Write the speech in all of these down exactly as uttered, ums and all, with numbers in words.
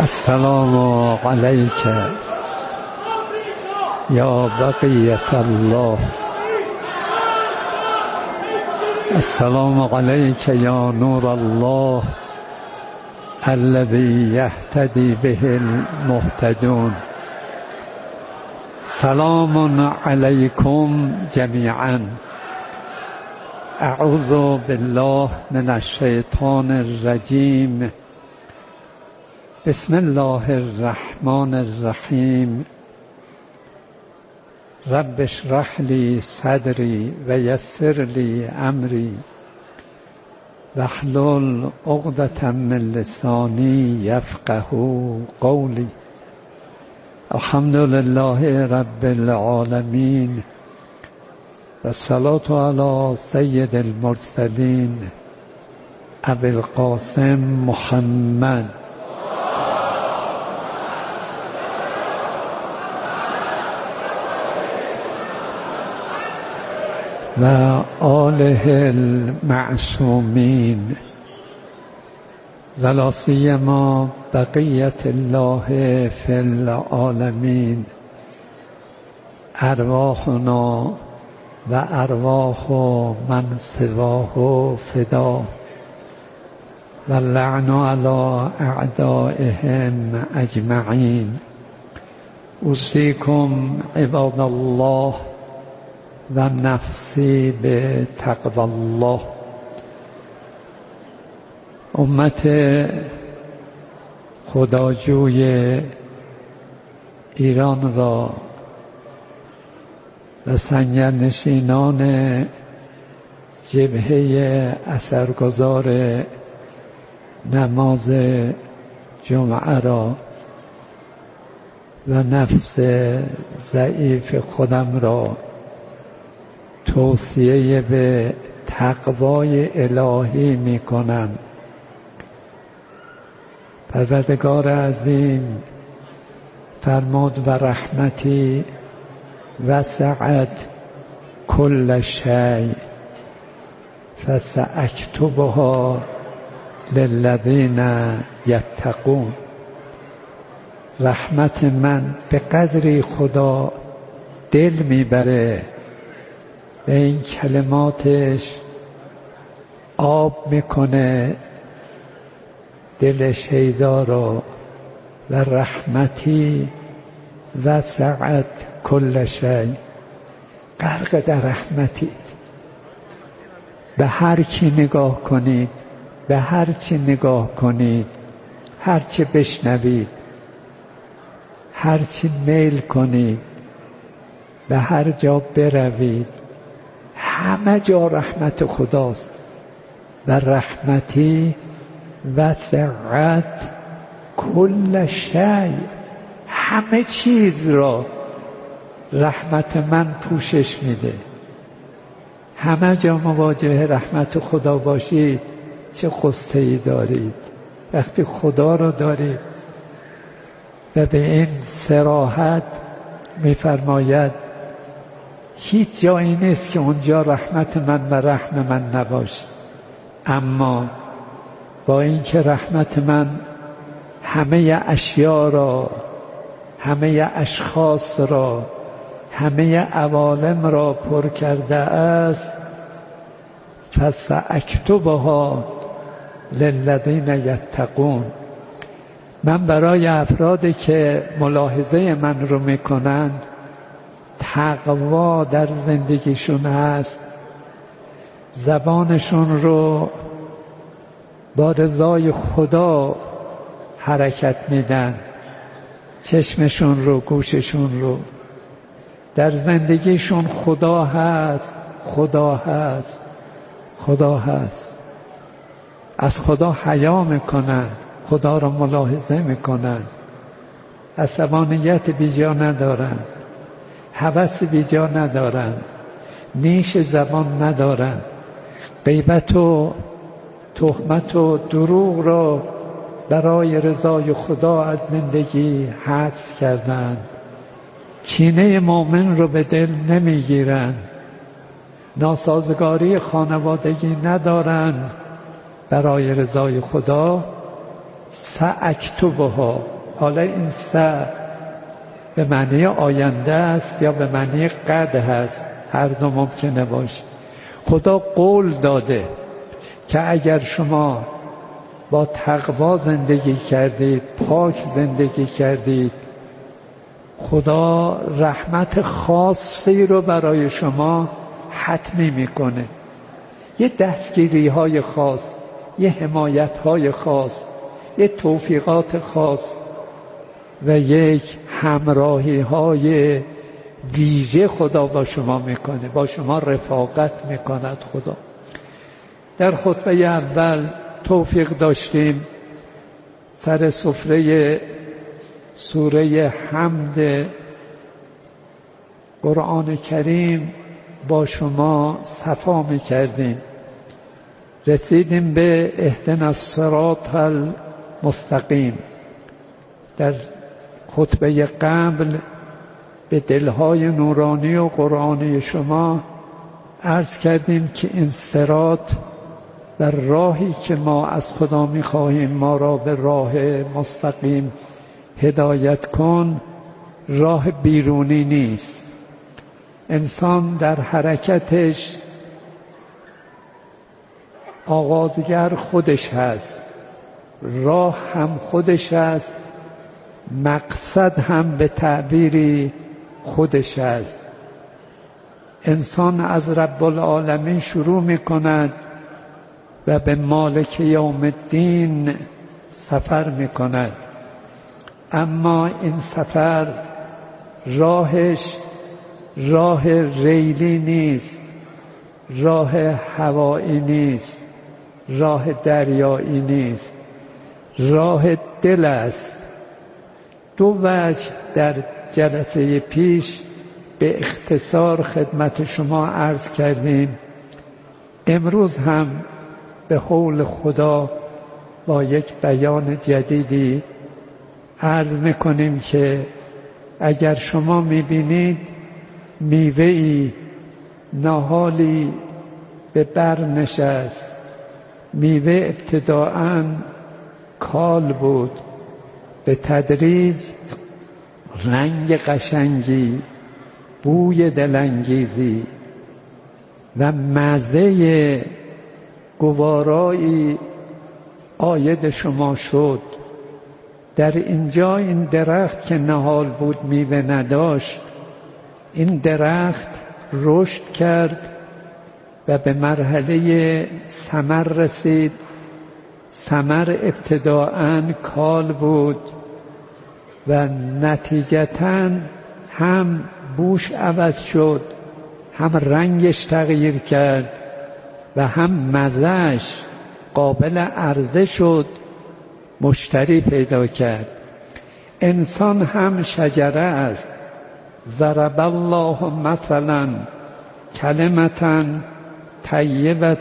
السلام عليك يا بقية الله. السلام عليك يا نور الله الذي يهتدي به المهتدون. سلام عليكم جميعا. أعوذ بالله من الشيطان الرجيم. بسم الله الرحمن الرحيم. رب اشرح لي صدري ويسر لي أمري واحلل عقدة من لساني يفقه قولي. الحمد لله رب العالمين والصلاة على سيد المرسلين أبي القاسم محمد و آله المعصومين ولا سيما بقية الله في العالمين. أرواحنا و أرواح من سواه فدا واللعن على أعدائهم أجمعين. أوصيكم عباد الله و نفسی به تقوی الله. امت خداجوی ایران را و سنگرنشینان جبهه اثرگذار نماز جمعه را و نفس ضعیف خودم را توصیه به تقوای الهی می کنم. پروردگار عظیم فرمود و رحمتی وسعت کل شیء فساکتبها للذین یتقون. رحمت من به قدری خدا دل میبره به این کلماتش آب میکنه دل شیدا را. و رحمتی وسعت کل شیء، غرق در رحمتید. به هر کی نگاه کنید، به هر چی نگاه کنید، هر چی بشنوید، هر چی میل کنید، به هر جا بروید، همه جا رحمت خداست. و رحمتی وسعت کل شیء، همه چیز را رحمت من پوشش میده. همه جا مواجه رحمت خدا باشید چه غصه ای دارید. وقتی خدا را دارید و به این صراحت میفرماید هیچ جایی نیست که اونجا رحمت من و رحم من نباشه. اما با اینکه رحمت من همه اشیا را، همه اشخاص را، همه عوالم را پر کرده است، فساکتبها للذین یتقون. من برای افرادی که ملاحظه من رو میکنند، تقوا در زندگیشون هست، زبانشون رو با رضای خدا حرکت میدن، چشمشون رو، گوششون رو، در زندگیشون خدا هست، خدا هست، خدا هست. از خدا حیا میکنن، خدا را ملاحظه میکنن، عصبانیت بیجا ندارن، هوس بیجا ندارن، نیش زبان ندارن، غیبت و تهمت و دروغ را برای رضای خدا از زندگی حذف کردن. کینه مؤمن رو به دل نمیگیرن، ناسازگاری خانوادگی ندارن، برای رضای خدا ساکتبها. حالا این س به معنی آینده است یا به معنی قد هست، هر دو ممکنه باشه. خدا قول داده که اگر شما با تقوا زندگی کردید، پاک زندگی کردید، خدا رحمت خاصی رو برای شما حتمی میکنه. یه دستگیری های خاص، یه حمایت های خاص، یه توفیقات خاص و یک همراهی های ویژه خدا با شما میکنه، با شما رفاقت میکند خدا. در خطبه اول توفیق داشتیم سر سفره سوره حمد قرآن کریم با شما صفا میکردیم، رسیدیم به اهدنا الصراط المستقیم. در خطبه قبل به دلهای نورانی و قرآنی شما عرض کردیم که این صراط و راهی که ما از خدا میخواهیم ما را به راه مستقیم هدایت کن، راه بیرونی نیست. انسان در حرکتش آغازگر خودش هست، راه هم خودش هست، مقصد هم به تعبیری خودش هست. انسان از رب العالمین شروع می کند و به مالک یوم الدین سفر می کند، اما این سفر راهش راه ریلی نیست، راه هوایی نیست، راه دریایی نیست، راه دل است. دو وجه در جلسه پیش به اختصار خدمت شما عرض کردیم. امروز هم به حول خدا با یک بیان جدیدی عرض میکنیم که اگر شما میبینید میوه‌ای نهالی به بر نشست، میوه ابتداءً کال بود، به تدریج رنگ قشنگی، بوی دلانگیزی و مزه گوارایی عاید شما شد. در اینجا این درخت که نهال بود میوه نداشت، این درخت رشد کرد و به مرحله ثمر رسید. ثمر ابتداءً کال بود و نتیجتاً هم بوش عوض شد، هم رنگش تغییر کرد و هم مزهش قابل عرضه شد، مشتری پیدا کرد. انسان هم شجره است. ضرب الله مثلا کلمة طیبة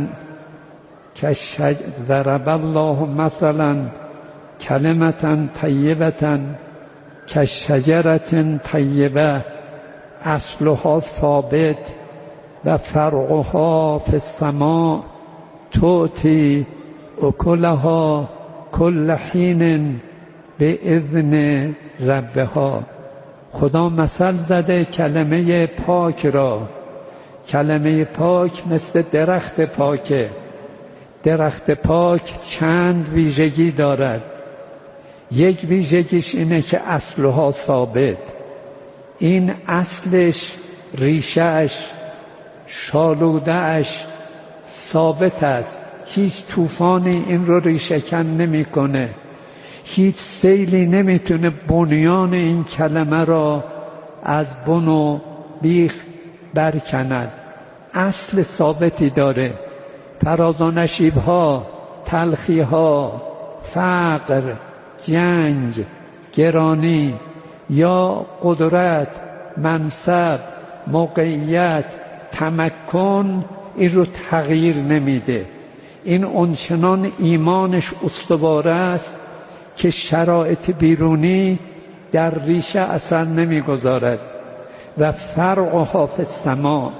کشج ضرب الله مثلا کلمة طیبة کشجرة طیبة اصلها ثابت و فرعها فی السماء تؤتی اکلها کل حین باذن ربها. خدا مثل زده کلمه پاک را. کلمه پاک مثل درخت پاکه. درخت پاک چند ویژگی دارد. یک ویژگیش اینه که اصلها ثابت. این اصلش، ریشهش، شالودهش ثابت است. هیچ طوفانی این رو ریشه‌کن نمی‌کنه. هیچ سیلی نمیتونه بنیان این کلمه را از بن و بیخ برکند. اصل ثابتی داره. فراز و نشیب‌ها، تلخی‌ها، فقر، جنگ، گرانی یا قدرت، منصب، موقعیت، تمکن این رو تغییر نمیده. این اونچنان ایمانش استوار است که شرایط بیرونی در ریشه اثر نمیگذارد. و فرعها فی السماء،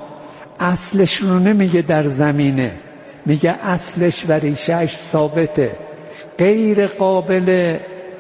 اصلش رو نمیگه در زمینه، میگه اصلش و ریشهش ثابته. غیر قابل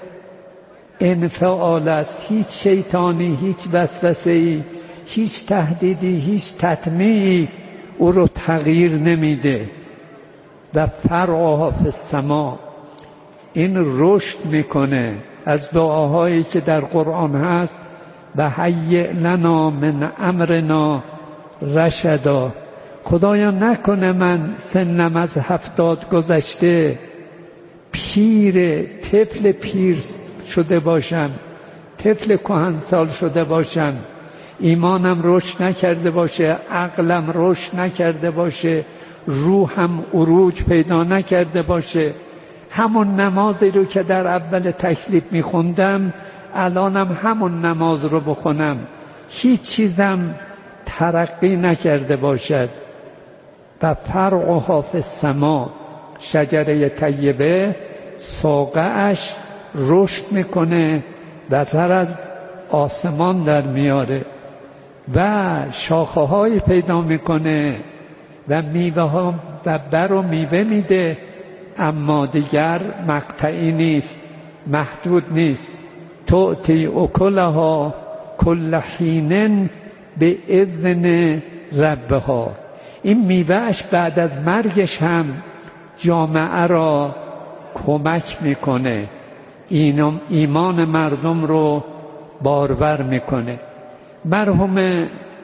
انفعال است. هیچ شیطانی، هیچ وسوسه‌ای، هیچ تهدیدی، هیچ تطمیعی او رو تغییر نمیده. و فرعها فی السما، این رشد میکنه. از دعاهایی که در قرآن هست و هیئ لنا من امرنا رشدا، خدایا نکنه من سنم از هفتاد گذشته پیر، طفل پیر شده باشم، طفل کهنسال شده باشم، ایمانم رشد نکرده باشه، عقلم رشد نکرده باشه، روحم عروج پیدا نکرده باشه. همون نمازی رو که در اول تکلیف میخوندم الانم همون نماز رو بخونم، هیچ چیزم ترقی نکرده باشد. و فرعها فی السما، شجره طیبه ساقه‌اش رشد میکنه و سر از آسمان در میاره و شاخه های پیدا میکنه و میوه ها و بر و میوه میده، اما دیگر مقطعی نیست، محدود نیست. تؤتی اکلها کل حین به اذن ربها. این میوهش بعد از مرگش هم جامعه را کمک میکنه، ایمان مردم رو بارور میکنه. مرحوم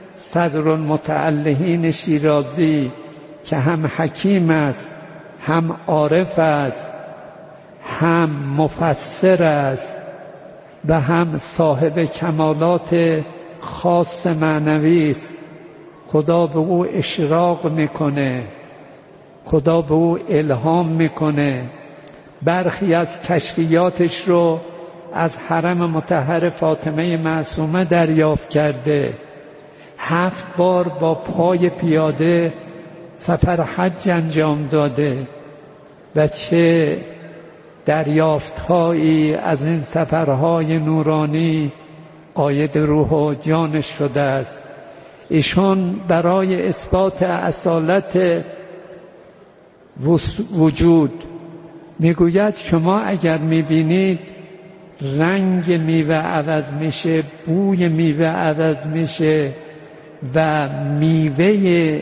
صدرالمتعلهین شیرازی که هم حکیم است، هم عارف است، هم مفسر است و هم صاحب کمالات خاص معنوی است، خدا به او اشراق میکنه، خدا به او الهام میکنه. برخی از کشفیاتش رو از حرم مطهر فاطمه معصومه دریافت کرده. هفت بار با پای پیاده سفر حج انجام داده و چه دریافت‌هایی از این سفرهای نورانی عاید روح و جانش شده است. ایشان برای اثبات اصالت وجود میگوید شما اگر میبینید رنگ میوه عوض میشه، بوی میوه عوض میشه و میوه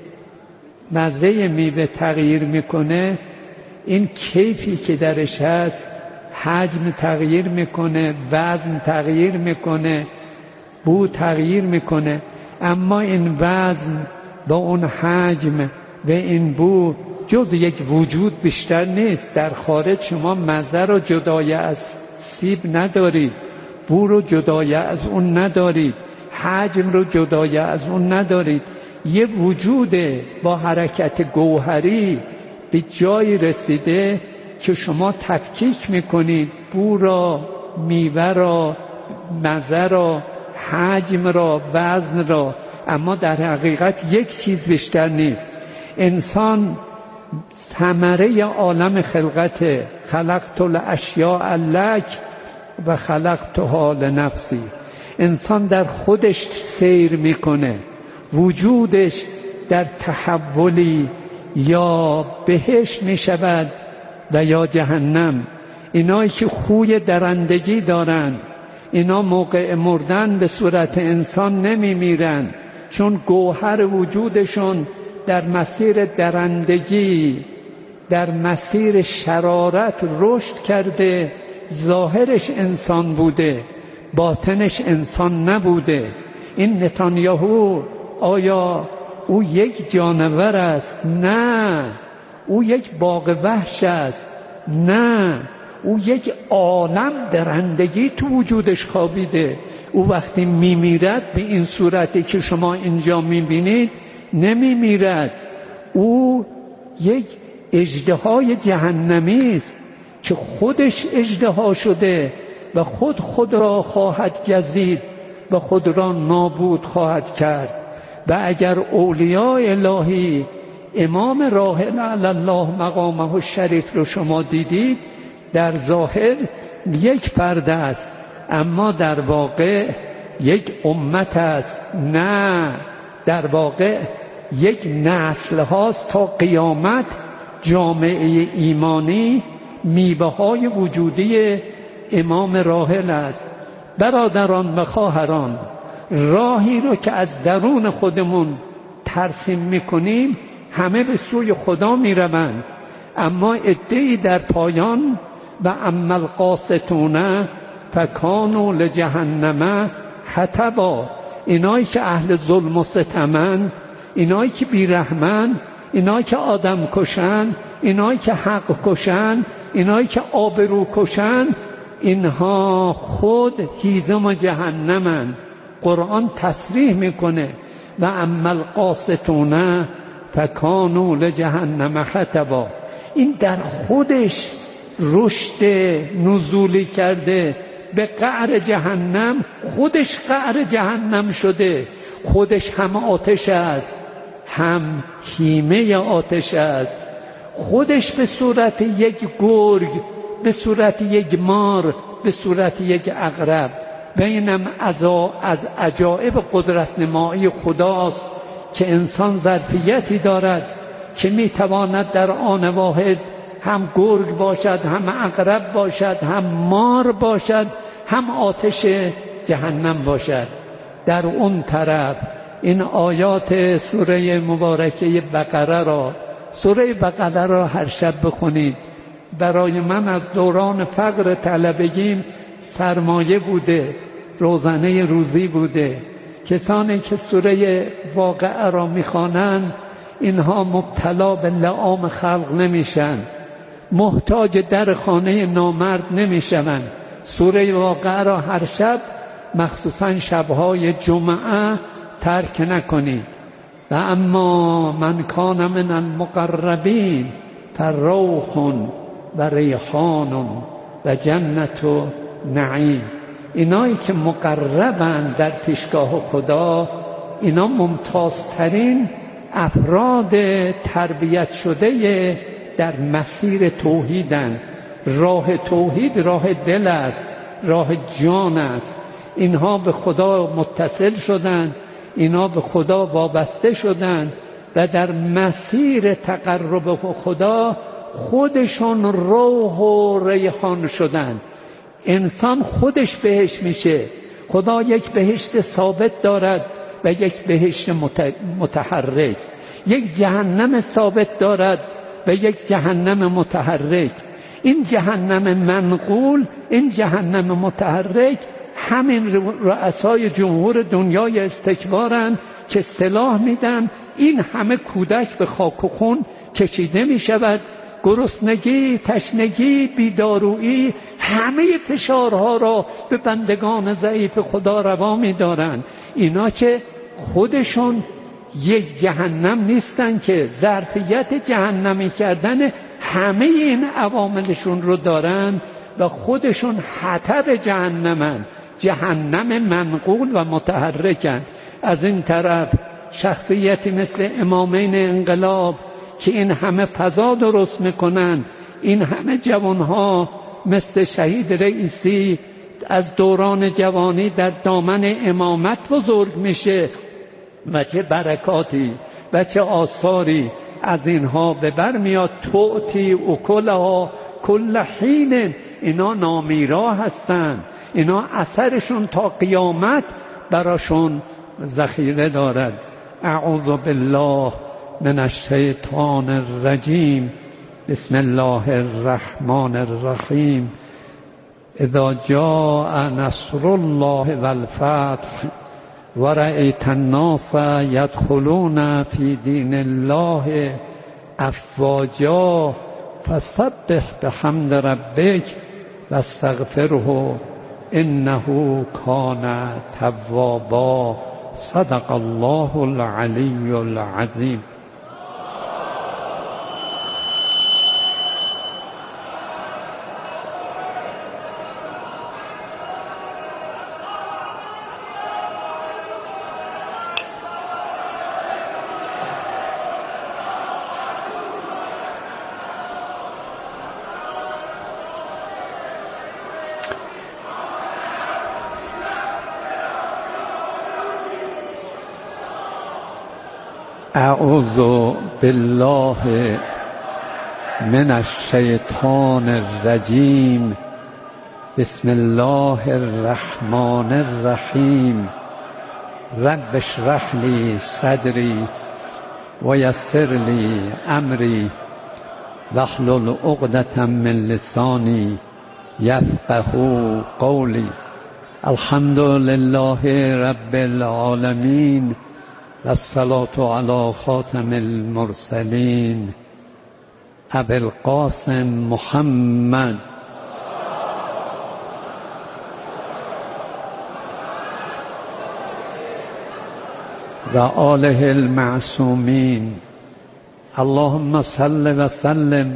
مزه میوه تغییر میکنه، این کیفی که درش هست، حجم تغییر میکنه، وزن تغییر میکنه، بو تغییر میکنه. اما این وزن با اون حجم و این بو جز یک وجود بیشتر نیست. در خارج شما مزه رو جدای از سیب ندارید، بو رو جدای از اون ندارید، حجم رو جدای از اون ندارید. یه وجود با حرکت گوهری به جای رسیده که شما تفکیک میکنید بو را، میوه را، مزه را، حجم را، وزن را، اما در حقیقت یک چیز بیشتر نیست. انسان ثمره عالم خلقت، خلقت الاشیاء لک و خلقتها لنفسی. انسان در خودش سیر میکنه، وجودش در تحولی یا بهشت میشود و یا جهنم. اینایی که خوی درندگی دارن، اینا موقع مردن به صورت انسان نمی میرن، چون گوهر وجودشون در مسیر درندگی، در مسیر شرارت رشد کرده. ظاهرش انسان بوده، باطنش انسان نبوده. این نتانیاهو آیا او یک جانور است؟ نه. او یک باغ وحش است؟ نه. او یک عالم درندگی تو وجودش خوابیده. او وقتی میمیرد به این صورتی که شما اینجا میبینید نمیمیرد. او یک اژدهای جهنمی است که خودش اژدها شده و خود خود را خواهد گزید و خود را نابود خواهد کرد. و اگر اولیاء الهی امام راحل علی الله مقامه الشریف رو شما دیدید، در ظاهر یک فرد است اما در واقع یک امت است. نه، در واقع یک نسل هاست تا قیامت. جامعه ایمانی میوه های وجودی امام راحل است. برادران و خواهران، راهی رو که از درون خودمون ترسیم میکنیم همه به سوی خدا میروند، اما عده‌ای در پایان و اما القاسطون فکانوا لجهنم حطبا، اینایی که اهل ظلم و ستمند، اینایی که بیرحمن، اینایی که آدم کشن، اینایی که حق کشن، اینایی که آبرو کشن، اینها خود هیزم جهنمن. قرآن تصریح میکنه و اما القاسطون فکانوا لجهنم حطبا. این در خودش رشد نزولی کرده به قعر جهنم، خودش قعر جهنم شده، خودش هم آتش است هم هیمه آتش است، خودش به صورت یک گرگ، به صورت یک مار، به صورت یک عقرب. و اینم از عجایب قدرت نمایی خداست که انسان ظرفیتی دارد که میتواند در آن واحد هم گرگ باشد، هم عقرب باشد، هم مار باشد، هم آتش جهنم باشد. در اون طرف این آیات سوره مبارکه بقره را سوره بقره را هر شب بخونید. برای من از دوران فقر طلبگیم سرمایه بوده، روزنه روزی بوده. کسانی که سوره واقعه را میخوانند اینها مبتلا به لعام خلق نمیشن، محتاج در خانه نامرد نمیشوند. سوره واقعه را هر شب مخصوصا شبهای جمعه ترک نکنید. و اما من کان من المقربین فروح و ریحان و جنت و نعیم. اینایی که مقربند در پیشگاه خدا، اینا ممتازترین افراد تربیت شده در مسیر توحیدند. راه توحید راه دل است، راه جان است. اینها به خدا متصل شدند، اینا به خدا وابسته شدند و در مسیر تقرب خدا خودشون روح و ریحان شدند. انسان خودش بهشت میشه. خدا یک بهشت ثابت دارد و یک بهشت متحرک، یک جهنم ثابت دارد و یک جهنم متحرک. این جهنم منقول، این جهنم متحرک، همین رؤسای جمهور دنیای استکبارن که سلاح میدن این همه کودک به خاک و خون کشیده میشود. گرسنگی، تشنگی، بیدارویی، همه فشارها را به بندگان ضعیف خدا روا می‌دارند. اینا که خودشون یک جهنم نیستن، که ظرفیت جهنمی کردن همه این عواملشون رو دارن و خودشون حطب جهنمن، جهنم منقول و متحرکن. از این طرف شخصیتی مثل امامین انقلاب که این همه فضا درست میکنن، این همه جوانها مثل شهید رئیسی از دوران جوانی در دامن امامت بزرگ میشه و چه برکاتی و چه آثاری از اینها به بر میاد. توتی اکلها کل حین، اینا نامیرا هستن، اینا اثرشون تا قیامت براشون ذخیره دارد. اعوذ بالله من الشیطان الرجیم. بسم الله الرحمن الرحیم. اذا جاء نصر الله والفتح ورأيت الناس يدخلون في دين الله افواجا فسبح بحمد ربك واستغفره انه كان توابا. صدق الله العلی العظیم. اعوذ بالله من الشیطان الرجیم. بسم الله الرحمن الرحیم. رب اشرح لی صدری و یسر لی امری واحلل عقدة من لسانی یفقهوا قولی. الحمد لله رب العالمین و الصلاة علی خاتم المرسلین ابی القاسم محمد و آله المعصومین. اللهم صل و سلم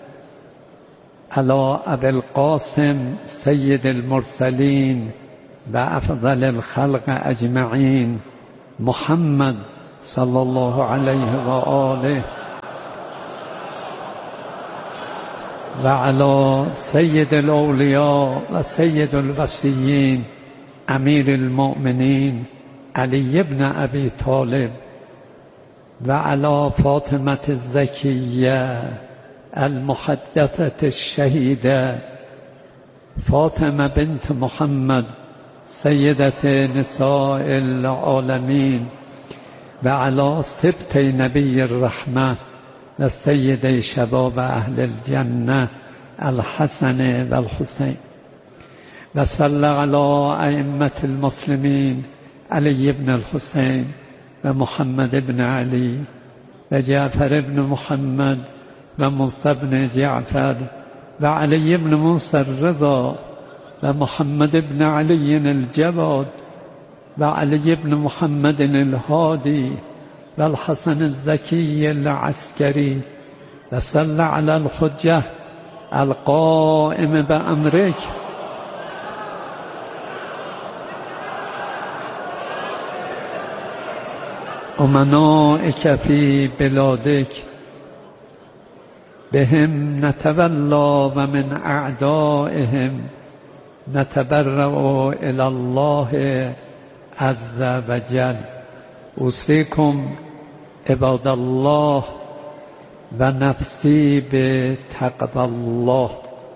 علی ابی القاسم سید المرسلین و افضل الخلق اجمعین محمد صلی الله علیه و آله و علی سید الاولیاء و سید الوصیین امیر المؤمنین علی ابن ابی طالب و علی فاطمة الزکیه المحدثة الشهیده فاطمه بنت محمد سیدت نساء العالمین و علی سبط نبی الرحمه و سید شباب اهل الجنه الحسن و الحسین و صلی علی ائمة المسلمین علی ابن الحسین و محمد ابن علی و جعفر ابن محمد و موسی ابن جعفر و علی ابن موسی الرضا و محمد ابن علی الجواد و علی ابن محمد الهادی و الحسن الزکی العسکری و صلی علی الحجة القائم بأمرک امنائک فی بلادک بهم نتولا و من اعدائهم نتبرأ الی الله عز و جل. اوصیکم عباد الله و نفسی به تقوی الله.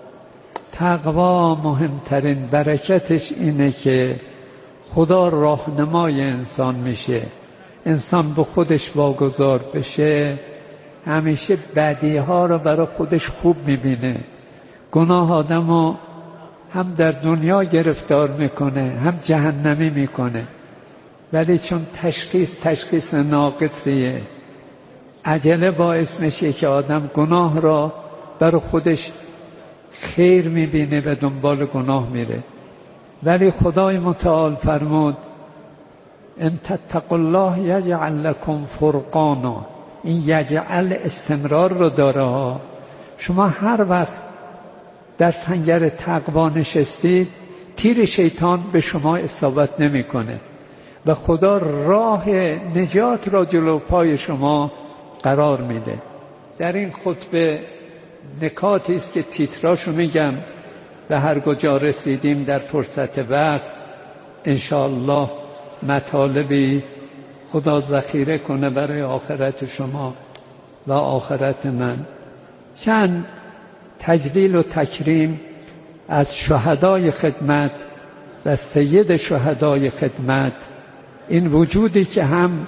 تقوا مهمترین برکتش اینه که خدا راهنمای انسان میشه، انسان به خودش واگذار بشه، همیشه بدی ها رو برای خودش خوب میبینه. گناه آدم رو هم در دنیا گرفتار میکنه هم جهنمی میکنه، ولی چون تشخیص تشخیص ناقصیه، عجله باعث میشه که آدم گناه را برای خودش خیر میبینه و دنبال گناه میره. ولی خدای متعال فرمود ان تتقوا الله یجعل لکم فرقانا. این یجعل استمرار رو داره. شما هر وقت در سنگر تقوا نشستید تیر شیطان به شما اصابت نمیکنه و خدا راه نجات را جلو پای شما قرار میده. در این خطبه نکاتی است که تیتراشو میگم و هر کجا رسیدیم در فرصت وقت انشاءالله مطالبی خدا ذخیره کنه برای آخرت شما و آخرت من. چند تجلیل و تکریم از شهدای خدمت و سید شهدای خدمت، این وجودی که هم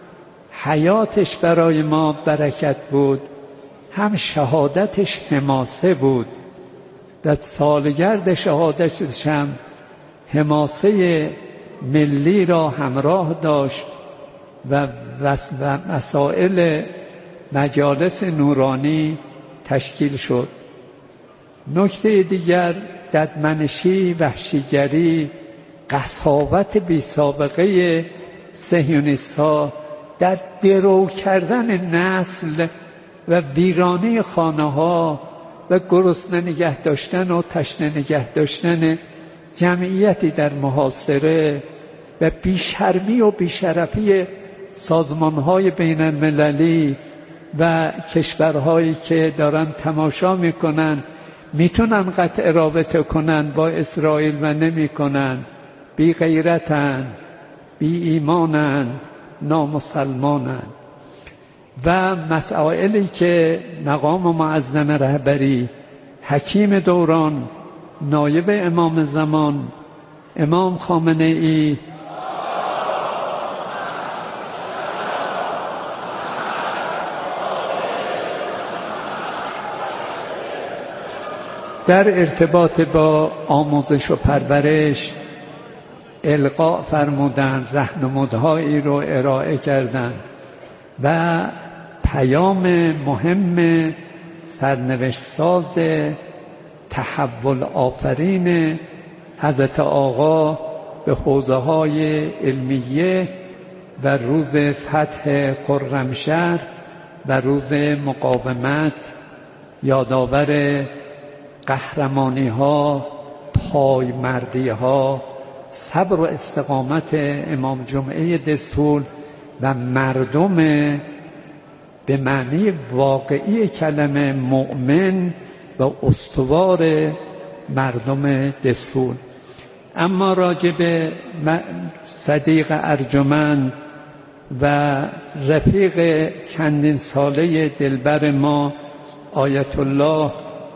حیاتش برای ما برکت بود هم شهادتش حماسه بود. در سالگرد شهادتش هم حماسه ملی را همراه داشت و مسائل مجالس نورانی تشکیل شد. نکته دیگر ددمنشی، وحشیگری، قساوت بی سابقه صهیونیست‌ها در درو کردن نسل و ویرانه خانه‌ها و گرسنه نگه داشتن و تشنه نگه داشتن جمعیتی در محاصره و بیشرمی و بیشرفی سازمان‌های بین المللی و کشورهایی که دارن تماشا میکنن میتونن قطع رابطه کنن با اسرائیل و نمی کنن. بی غیرتن، بی ایمانن، نامسلمانن. و مسائلی که مقام معظم رهبری حکیم دوران نایب امام زمان امام خامنه ای در ارتباط با آموزش و پرورش القاء فرمودند، راهنمودهایی رو ارائه کردند و پیام مهم سرنوشت ساز تحول آفرین حضرت آقا به حوزه های علمیه و روز فتح خرمشهر و روز مقاومت یادآور قهرمانی ها، پایمردی ها، صبر و استقامت امام جمعه دستور و مردم به معنی واقعی کلمه مؤمن و استوار مردم دستور. اما راجع به صدیق ارجمند و رفیق چندین ساله دلبر ما آیت الله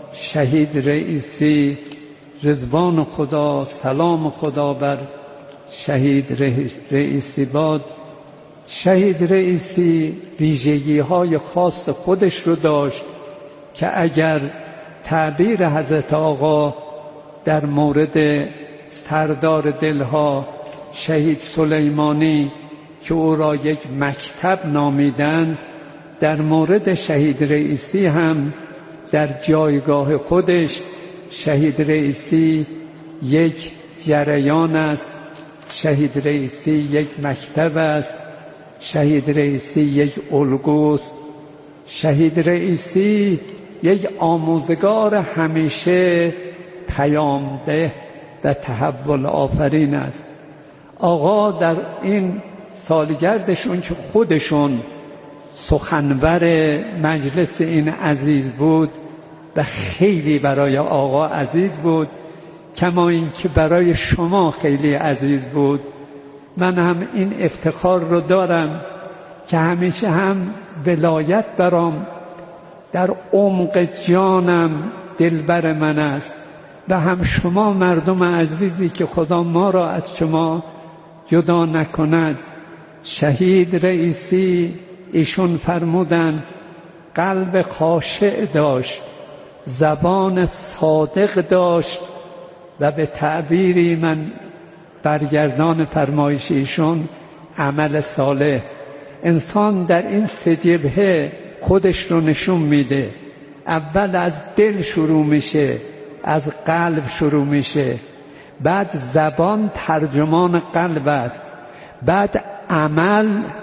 شهید رئیسی، رضوان خدا، سلام خدا بر شهید رئیسی باد. شهید رئیسی ویژگی های خاص خودش رو داشت که اگر تعبیر حضرت آقا در مورد سردار دلها شهید سلیمانی که او را یک مکتب نامیدند، در مورد شهید رئیسی هم در جایگاه خودش شهید رئیسی یک جریان است، شهید رئیسی یک مکتب است، شهید رئیسی یک الگوست، شهید رئیسی یک آموزگار همیشه پیامده و تحول آفرین است. آقا در این سالگردشون که خودشون سخنور مجلس این عزیز بود و خیلی برای آقا عزیز بود، کما این که برای شما خیلی عزیز بود. من هم این افتخار رو دارم که همیشه هم ولایت برام در عمق جانم دلبر من است و هم شما مردم عزیزی که خدا ما را از شما جدا نکند. شهید رئیسی ایشون فرمودن قلب خاشع داشت، زبان صادق داشت و به تعبیری من برگردان فرمایش ایشون عمل صالح. انسان در این سه جبهه خودش رو نشون میده. اول از دل شروع میشه، از قلب شروع میشه، بعد زبان ترجمان قلب است، بعد عمل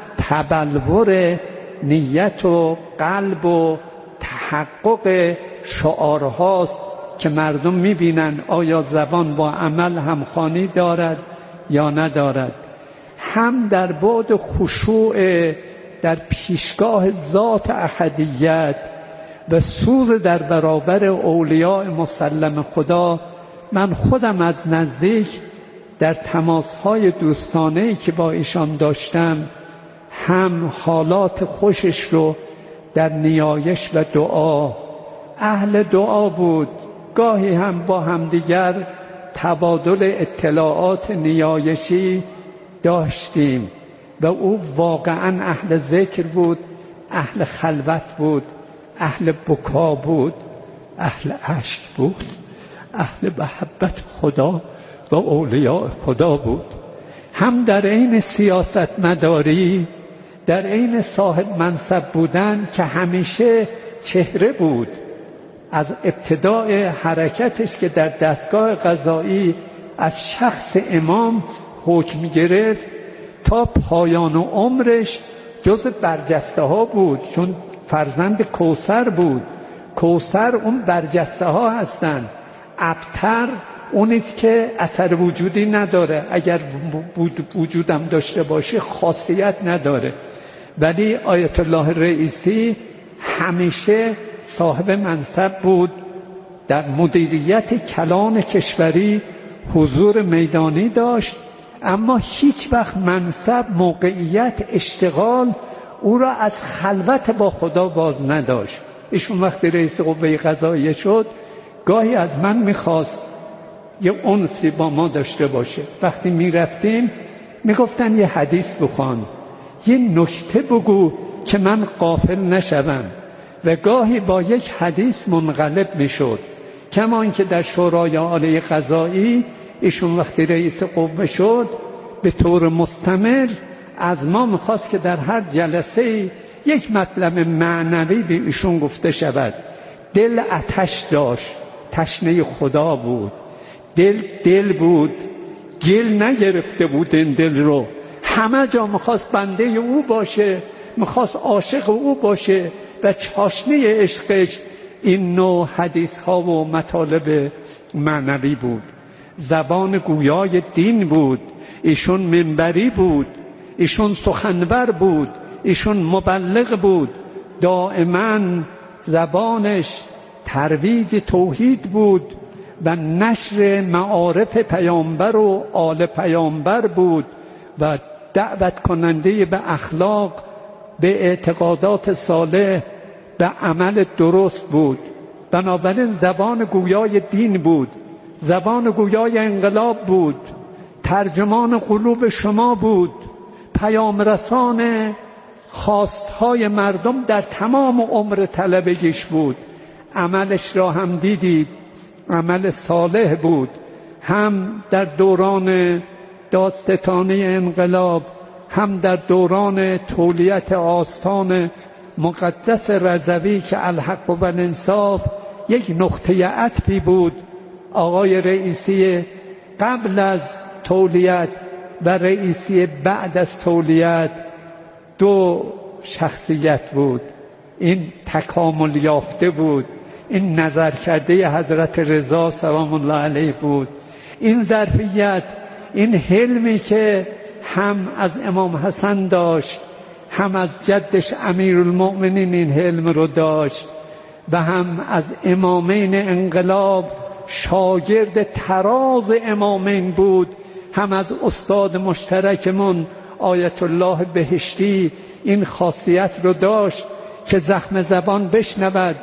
تبلور نیت و قلب و تحقق شعارهاست که مردم میبینن آیا زبان با عمل همخوانی دارد یا ندارد. هم در بعد خشوع در پیشگاه ذات احدیت و سوز در برابر اولیاء مسلم خدا. من خودم از نزدیک در تماسهای دوستانه‌ای که با ایشان داشتم هم حالات خوشش رو در نیایش و دعا، اهل دعا بود. گاهی هم با همدیگر تبادل اطلاعات نیایشی داشتیم و او واقعا اهل ذکر بود، اهل خلوت بود، اهل بکا بود، اهل اشک بود، اهل محبت خدا و اولیاء خدا بود. هم در عین سیاست مداری، در عین صاحب منصب بودن که همیشه چهره بود. از ابتدای حرکتش که در دستگاه قضایی از شخص امام حکم گرفت تا پایان عمرش جز برجسته ها بود، چون فرزند کوثر بود. کوثر اون برجسته ها هستند. ابتر اونیست که اثر وجودی نداره، اگر وجودم داشته باشه خاصیت نداره. ولی آیت الله رئیسی همیشه صاحب منصب بود، در مدیریت کلان کشوری حضور میدانی داشت، اما هیچ وقت منصب، موقعیت، اشتغال او را از خلوت با خدا باز نداشت. ایشون وقتی رئیس قوه قضاییه شد گاهی از من میخواست یه انسی با ما داشته باشه. وقتی میرفتیم میگفتن یه حدیث بخوان، یه نکته بگو که من غافل نشوم، و گاهی با یک حدیث منقلب میشد. کما اینکه در شورای عالی قضایی ایشون وقتی رئیس قوه شد به طور مستمر از ما میخواست که در هر جلسه یک مطلب معنوی به ایشون گفته شود. دل آتش داشت، تشنه خدا بود، دل دل بود، گل نگرفته بود این دل رو، همه جا میخواست بنده او باشه، میخواست عاشق او باشه و چاشنی عشقش این نوع حدیث ها و مطالب معنوی بود. زبان گویای دین بود، ایشون منبری بود، ایشون سخنور بود، ایشون مبلغ بود. دائما زبانش ترویج توحید بود و نشر معارف پیامبر و آل پیامبر بود و دعوت کننده به اخلاق، به اعتقادات صالح، به عمل درست بود. بنابراین زبان گویای دین بود، زبان گویای انقلاب بود، ترجمان قلوب شما بود، پیام رسان خواستهای مردم در تمام عمر طلبگیش بود. عملش را هم دیدید، عمل صالح بود، هم در دوران دادستانی انقلاب، هم در دوران تولیت آستان مقدس رضوی که الحق و الانصاف یک نقطه عطفی بود. آقای رئیسی قبل از تولیت و رئیسی بعد از تولیت دو شخصیت بود. این تکامل یافته بود، این نظر کرده حضرت رضا سلام الله علیه بود. این ظرفیت، این حلمی که هم از امام حسن داشت، هم از جدش امیرالمؤمنین این حلم رو داشت، و هم از امامین انقلاب شاگرد تراز امامین بود، هم از استاد مشترکمون آیت الله بهشتی این خاصیت رو داشت که زخم زبان بشنود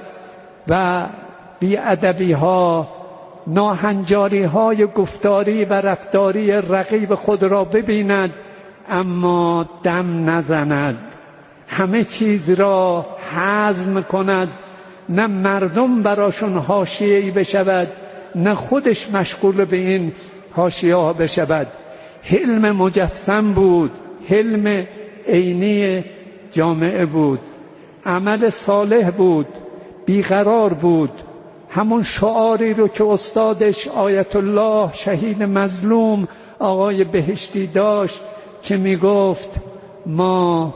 و بی‌ادبی ها، ناهنجاری های گفتاری و رفتاری رقیب خود را ببیند اما دم نزند، همه چیز را هضم کند، نه مردم براشون حاشیه‌ای بشود نه خودش مشغول به این حاشیه ها بشود. حلم مجسم بود، حلم عینی جامعه بود، عمل صالح بود، بیقرار بود. همون شعاری رو که استادش آیت الله شهید مظلوم آقای بهشتی داشت که می گفت ما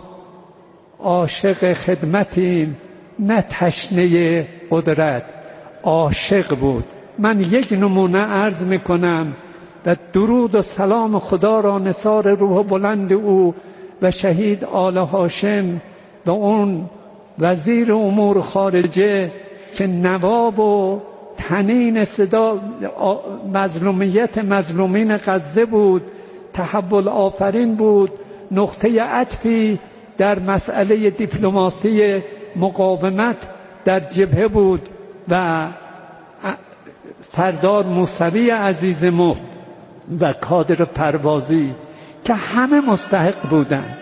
عاشق خدمتیم نه تشنه قدرت. عاشق بود. من یک نمونه عرض می کنم و درود و سلام خدا را نثار روح بلند او و شهید آل هاشم و اون وزیر امور خارجه که نواب و تنین صدا مظلومیت مظلومین غزه بود، تحول آفرین بود، نقطه عطفی در مسئله دیپلماسی مقاومت در جبهه بود، و سردار موسوی عزیز ما و کادر پروازی که همه مستحق بودند.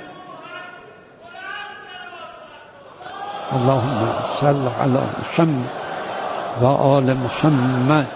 اللهم صل علی محمد و آل محمد.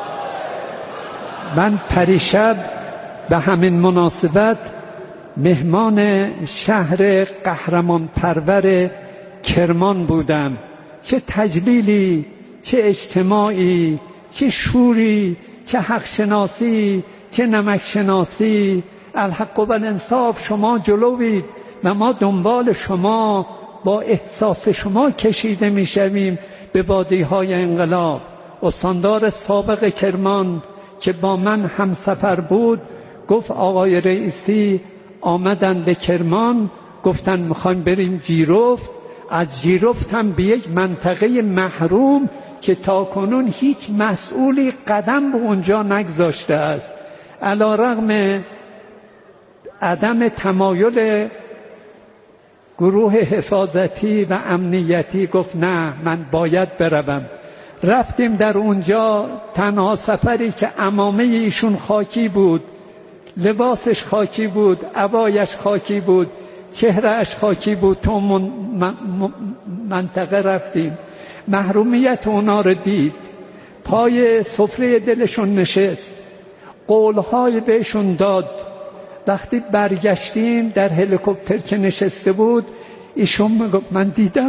من پریشب به همین مناسبت مهمان شهر قهرمان پرور کرمان بودم. چه تجلیلی، چه اجتماعی، چه شوری، چه حق شناسی، چه نمک شناسی. الحق و الانصاف شما جلوید و ما دنبال شما با احساس شما کشیده میشویم به وادی‌های انقلاب. استاندار سابق کرمان که با من همسفر بود گفت آقای رئیسی آمدن به کرمان، گفتن میخوایم بریم جیرفت. از جیرفت هم به یک منطقه محروم که تاکنون هیچ مسئولی قدم به اونجا نگذاشته است. علی رغم عدم تمایل گروه حفاظتی و امنیتی گفت نه من باید بروم. رفتیم در اونجا، تنها سفری که عمامه ایشون خاکی بود، لباسش خاکی بود، عبایش خاکی بود، چهرهش خاکی بود. تو من منطقه رفتیم، محرومیت اونا رو دید، پای سفره دلشون نشست، قولهای بهشون داد. وقتی برگشتیم در هلیکوپتر که نشسته بود، ایشون میگفت من دیدم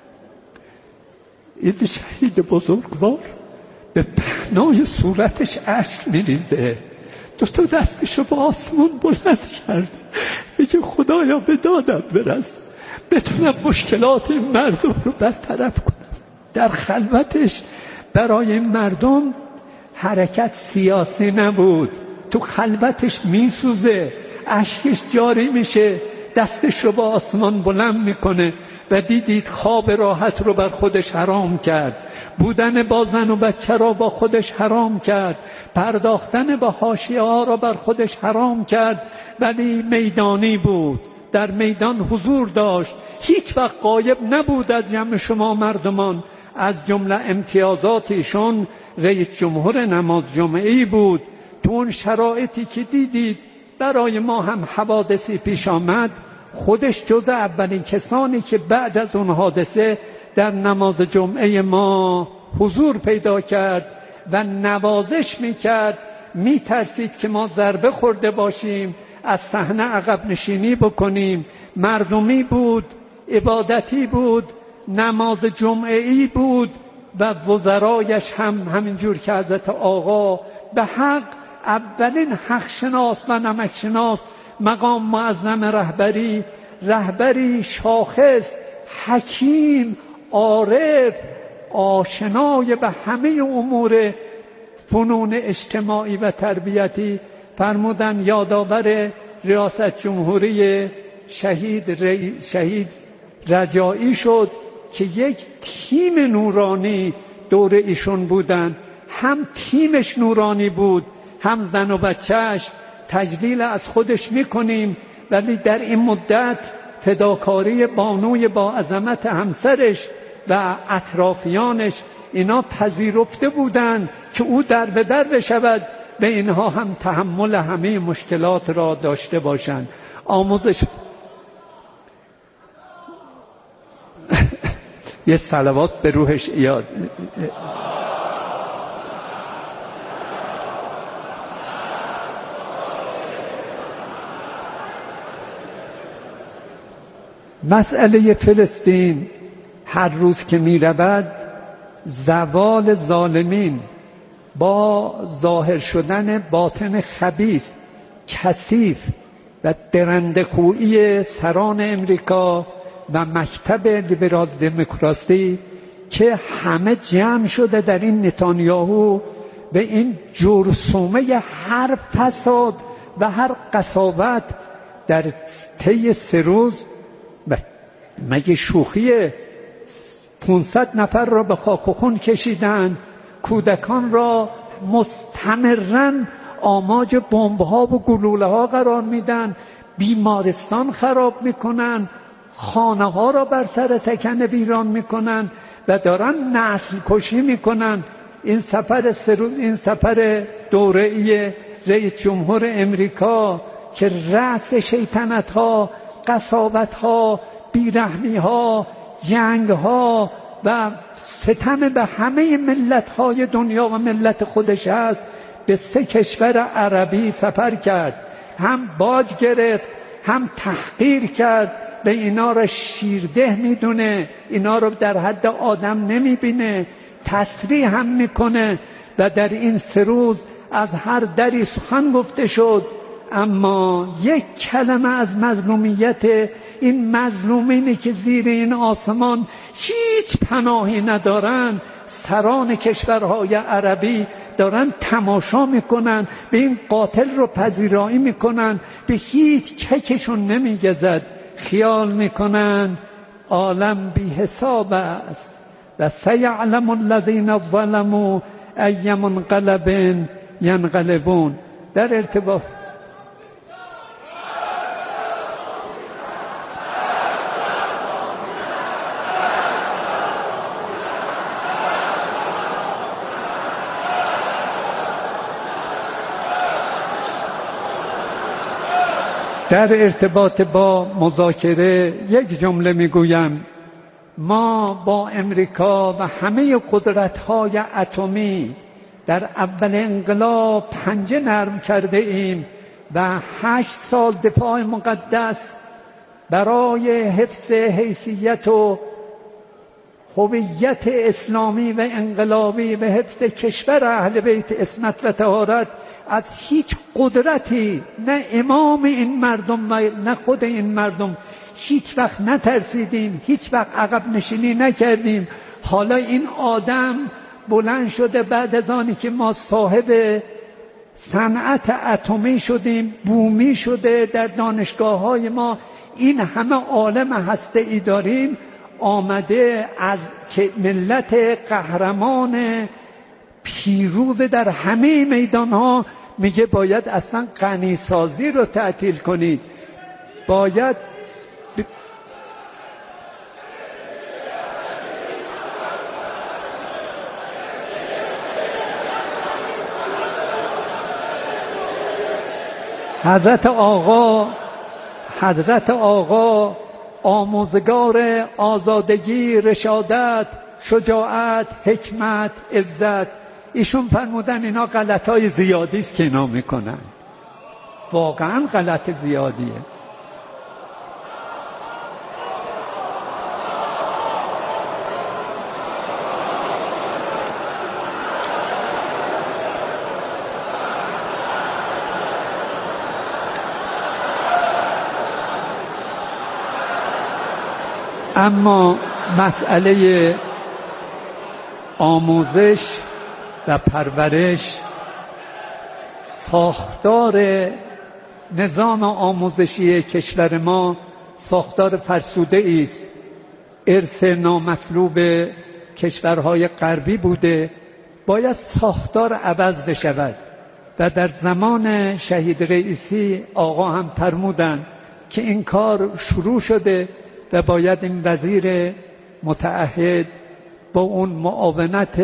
این شهید بزرگوار به پهنای صورتش اشک میریزه، دو تا دستشو به آسمان بلند کرد، میگه خدایا به دادم برس، بتونم مشکلات این مردم رو برطرف کنم. در خلوتش برای این مردم حرکت سیاسی نبود، تو خلوتش میسوزه، اشکش جاری میشه، دستش رو با آسمان بلند میکنه و دیدید خواب راحت رو بر خودش حرام کرد، بودن با زن و بچه را با خودش حرام کرد، پرداختن به حاشیه ها را بر خودش حرام کرد. ولی میدانی بود، در میدان حضور داشت، هیچ وقت غایب نبود از جمع شما مردمان. از جمله امتیازاتشون رئیس جمهور نماز جمعه‌ای بود. تو اون شرایطی که دیدید برای ما هم حوادثی پیش آمد، خودش جز اولین کسانی که بعد از اون حادثه در نماز جمعه ما حضور پیدا کرد و نوازش میکرد. میترسید که ما ضربه خورده باشیم، از صحنه عقب نشینی بکنیم. مردمی بود، عبادتی بود، نماز جمعه‌ای بود و وزرایش هم همینجور که حضرت آقا به حق اولین حق شناس و نمک شناس، مقام معظم رهبری، رهبری شاخص، حکیم، عارف، آشنای به همه امور فنون اجتماعی و تربیتی، فرمودن یادآور ریاست جمهوری شهید ری... شهید رجایی شد که یک تیم نورانی دور ایشون بودن، هم تیمش نورانی بود هم زن و بچهش. تجلیل از خودش میکنیم، ولی در این مدت فداکاری بانوی با عظمت همسرش و اطرافیانش اینا پذیرفته بودند که او در به در بشود و اینها هم تحمل همه مشکلات را داشته باشند. آموزش یه صلوات به روحش یاد. مسئله فلسطین هر روز که می رود، زوال ظالمین با ظاهر شدن باطن خبیث، کثیف و درنده‌خویی سران امریکا و مکتب لیبرال دموکراسی که همه جمع شده در این نتانیاهو به این جرثومه هر فساد و هر قساوت در طی سه روز. مگه شوخیه؟ پانصد نفر را به خاک و خون کشیدن، کودکان را مستمراً آماج بمب‌ها و گلوله‌ها قرار میدن، بیمارستان خراب میکنن، خانه ها را بر سر سکنه ویران میکنن و دارن نسل کشی میکنن. این سفر سرود، این سفر دوره‌ای رئیس جمهور امریکا که رأس شیطنت ها، قساوت ها، بیرحمی ها، جنگ ها و ستم به همه ملت های دنیا و ملت خودش هست، به سه کشور عربی سفر کرد. هم باج گرفت، هم تحقیر کرد، به اینا را شیرده میدونه، اینا رو در حد آدم نمیبینه، تصریح هم میکنه. و در این سه روز از هر دری سخن گفته شد، اما یک کلمه از مظلومیت این مظلومینی که زیر این آسمان هیچ پناهی ندارن، سران کشورهای عربی دارن تماشا میکنن، به این قاتل رو پذیرایی میکنن، به هیچ ککشون نمیگذد. خیال میکنن عالم بی حساب است و سیعلم الذین ظلموا ای منقلب ینقلبون. در ارتباط در ارتباط با مذاکره یک جمله میگویم: ما با امریکا و همه قدرت‌های اتمی در اول انقلاب پنجه نرم کرده ایم و هشت سال دفاع مقدس برای حفظ حیثیت و هویت اسلامی و انقلابی و حفظ کشور اهل بیت عصمت و طهارت از هیچ قدرتی، نه امام این مردم و نه خود این مردم، هیچ وقت نترسیدیم، هیچ وقت عقب نشینی نکردیم. حالا این آدم بلند شده بعد از آنی که ما صاحب صنعت اتمی شدیم، بومی شده در دانشگاه های ما، این همه عالم هسته‌ای داریم، آمده از که ملت قهرمان پیروز در همه میدان ها میگه باید اصلا غنی سازی رو تعطیل کنید، باید ب... حضرت آقا حضرت آقا آموزگار آزادگی، رشادت، شجاعت، حکمت، عزت، ایشون فرمودن اینا غلطای زیادی است که اینا میکنن. واقعا غلط زیادیه. اما مسئله آموزش و پرورش، ساختار نظام آموزشی کشور ما ساختار فرسوده است، ارث نامطلوب کشورهای غربی بوده، باید ساختار عوض بشود. و در زمان شهید رئیسی آقا هم فرمودند که این کار شروع شده و باید این وزیر متعهد با اون معاونت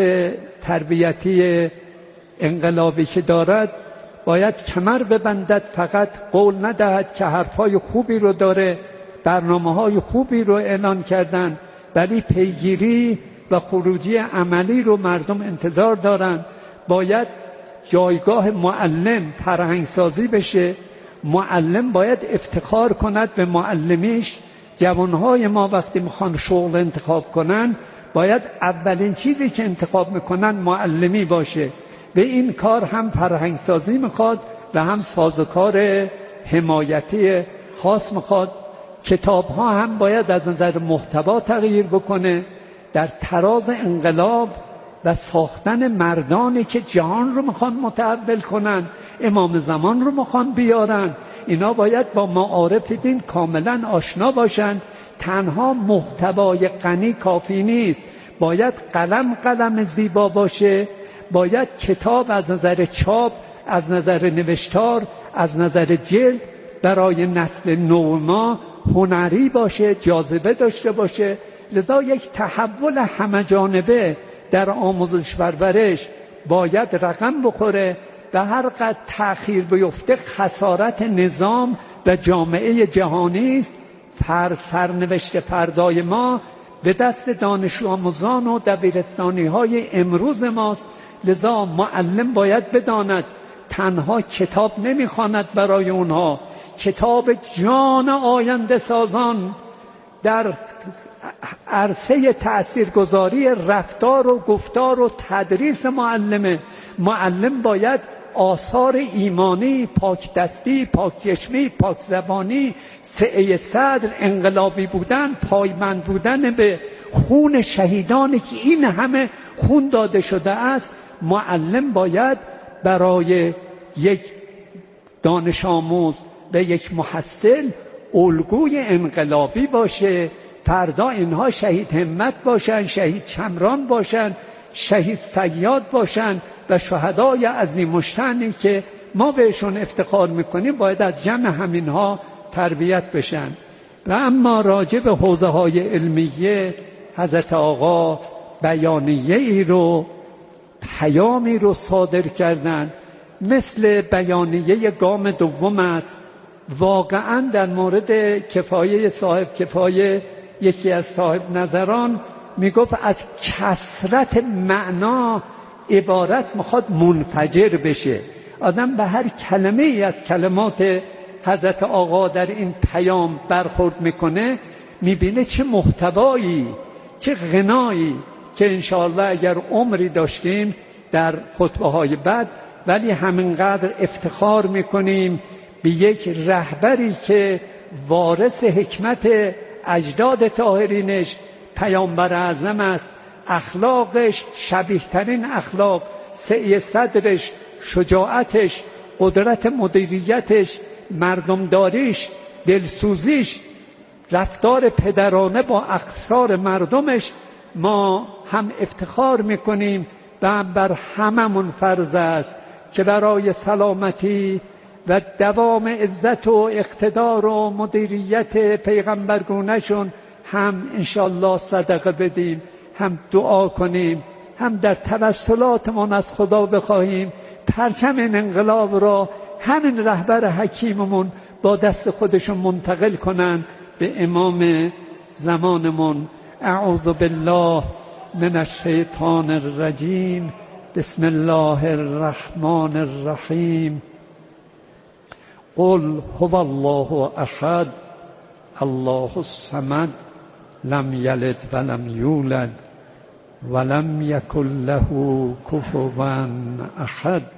تربیتی انقلابی که دارد باید کمر ببندد، فقط قول ندهد که حرفای خوبی رو داره، برنامه‌های خوبی رو اعلان کردن، ولی پیگیری و خروجی عملی رو مردم انتظار دارن. باید جایگاه معلم فرهنگسازی بشه، معلم باید افتخار کند به معلمیش. جوانهای ما وقتی میخوان شغل انتخاب کنن باید اولین چیزی که انتخاب میکنن معلمی باشه. به این کار هم فرهنگسازی میخواد و هم سازوکار حمایتی خاص میخواد. کتاب ها هم باید از نظر محتوا تغییر بکنه در تراز انقلاب و ساختن مردانی که جهان رو میخوان متحول کنن، امام زمان رو میخوان بیارن. اینا باید با معارف دین کاملا آشنا باشن. تنها محتوای غنی کافی نیست، باید قلم قلم زیبا باشه، باید کتاب از نظر چاپ، از نظر نوشتار، از نظر جلد برای نسل نو ما هنری باشه، جاذبه داشته باشه. لذا یک تحول همه‌جانبه در آموزش پرورش باید رقم بخوره و هر قدر تأخیر بیفته خسارت نظام و جامعه جهانی است. فر سرنوشت فردای ما به دست دانش آموزان و دبیرستانی های امروز ماست. لذا معلم باید بداند تنها کتاب نمیخواند برای اونها، کتاب جان آینده سازان در عرصه تأثیرگذاری رفتار و گفتار و تدریس معلمه. معلم باید آثار ایمانی، پاک دستی، پاک چشمی، پاک زبانی، سعه صدر، انقلابی بودن، پایبند بودن به خون شهیدانی که این همه خون داده شده است. معلم باید برای یک دانش آموز و یک محصل الگوی انقلابی باشه. فردا اینها شهید همت باشن، شهید چمران باشن، شهید صیاد باشن و شهدای عظیم الشأنی که ما بهشون افتخار میکنیم باید از جمع همینها تربیت بشن. و اما راجع به حوزه های علمیه حضرت آقا بیانیه ای رو، پیامی رو صادر کردن، مثل بیانیه گام دوم است واقعا در مورد کفایه صاحب کفایه یکی از صاحب نظران میگفت از کثرت معنا عبارت میخواد منفجر بشه. آدم به هر کلمه ای از کلمات حضرت آقا در این پیام برخورد میکنه، میبینه چه محتوایی، چه غنایی که انشاءالله اگر عمری داشتیم در خطبه های بعد، ولی همینقدر افتخار میکنیم به یک رهبری که وارث حکمت اجداد طاهرینش پیامبر اعظم است. اخلاقش شبیه ترین اخلاق، سعی صدرش، شجاعتش، قدرت مدیریتش، مردمداریش، دلسوزیش، رفتار پدرانه با اقصار مردمش، ما هم افتخار میکنیم و بر هممون فرض است که برای سلامتی و دوام عزت و اقتدار و مدیریت پیغمبرگونه‌شون هم انشالله صدقه بدیم، هم دعا کنیم، هم در توسلاتمون از خدا بخواهیم پرچم این انقلاب را همین رهبر حکیممون با دست خودشون منتقل کنن به امام زمانمون. اعوذ بالله من الشیطان الرجیم. بسم الله الرحمن الرحیم. قل هو الله احد الله الصمد لم یلد ولم یولد ولم یکن له کفوا احد.